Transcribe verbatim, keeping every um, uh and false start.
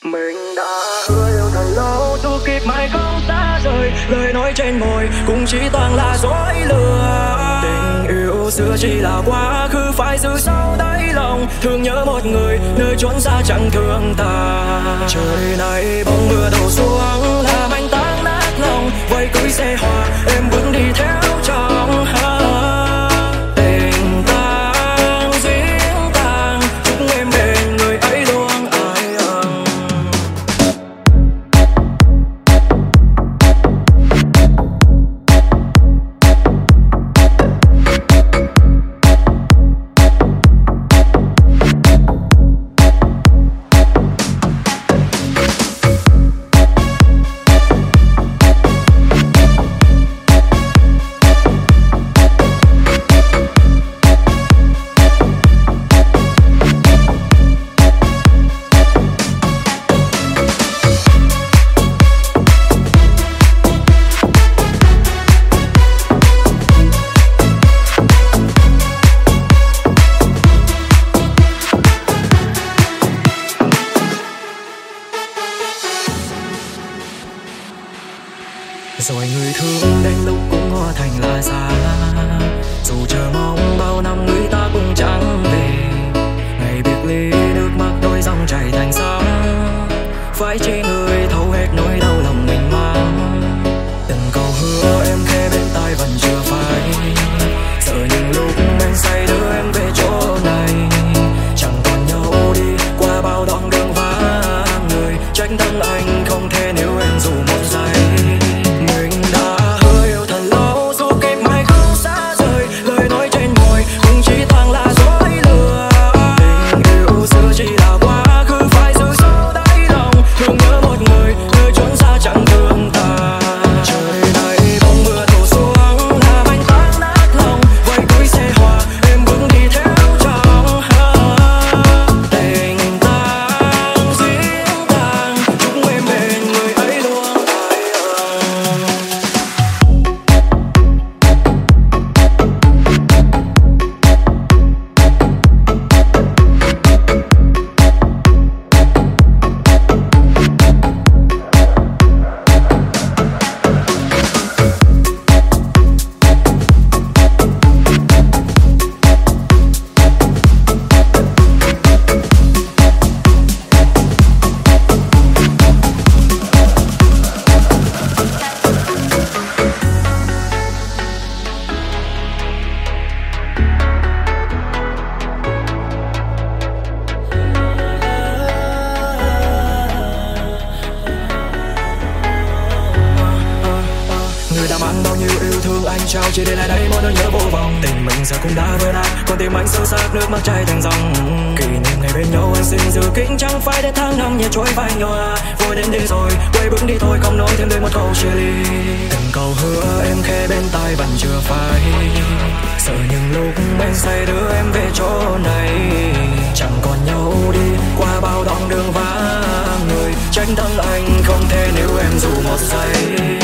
Mình đã hứa yêu thật lâu, dù kịp mãi không xa rời. Lời nói trên môi cũng chỉ toàn là dối lừa. Tình yêu xưa chỉ là quá khứ, phải giữ sâu đáy lòng. Thương nhớ một người nơi chốn xa chẳng thương ta. Trời này bông mưa đổ xuống làm anh tan nát lòng. Vậy cưới xe hoa em bước đi theo trong tình tang diễn tang. Chúc em bên người ấy luôn ai ân. Rồi người thương đến lúc cũng hóa thành là xa. Dù chờ mong bao năm người ta cũng chẳng về. Ngày biệt ly nước mắt đôi dòng chảy thành sóng. Phải chỉ người thấu hết nỗi đau lòng mình mang. Từng câu hứa em khẽ bên tai vẫn chưa phai. Sợ những lúc men say đưa em về chỗ này. Chẳng còn nhau đi qua bao đoạn đường vắng người. Trách thân anh không thể nếu em dù một giây. Anh trao chỉ để lại đây mỗi nỗi nhớ vô vọng. Tình mình giờ cũng đã vỡ nát, con tim anh sâu sắc nước mắt chảy thành dòng. Kỷ niệm ngày bên nhau anh xin giữ kín, chẳng phải để tháng năm nhẹ trôi vai nhòa. Vội đến đi rồi, quay bước đi thôi không nói thêm đời một câu chia ly. Từng câu hứa em khẽ bên tai vẫn chưa phai. Sợ những lúc bên say đưa em về chỗ này. Chẳng còn nhau đi qua bao đoạn đường vắng người. Trách thân anh không thể nếu em dù một giây.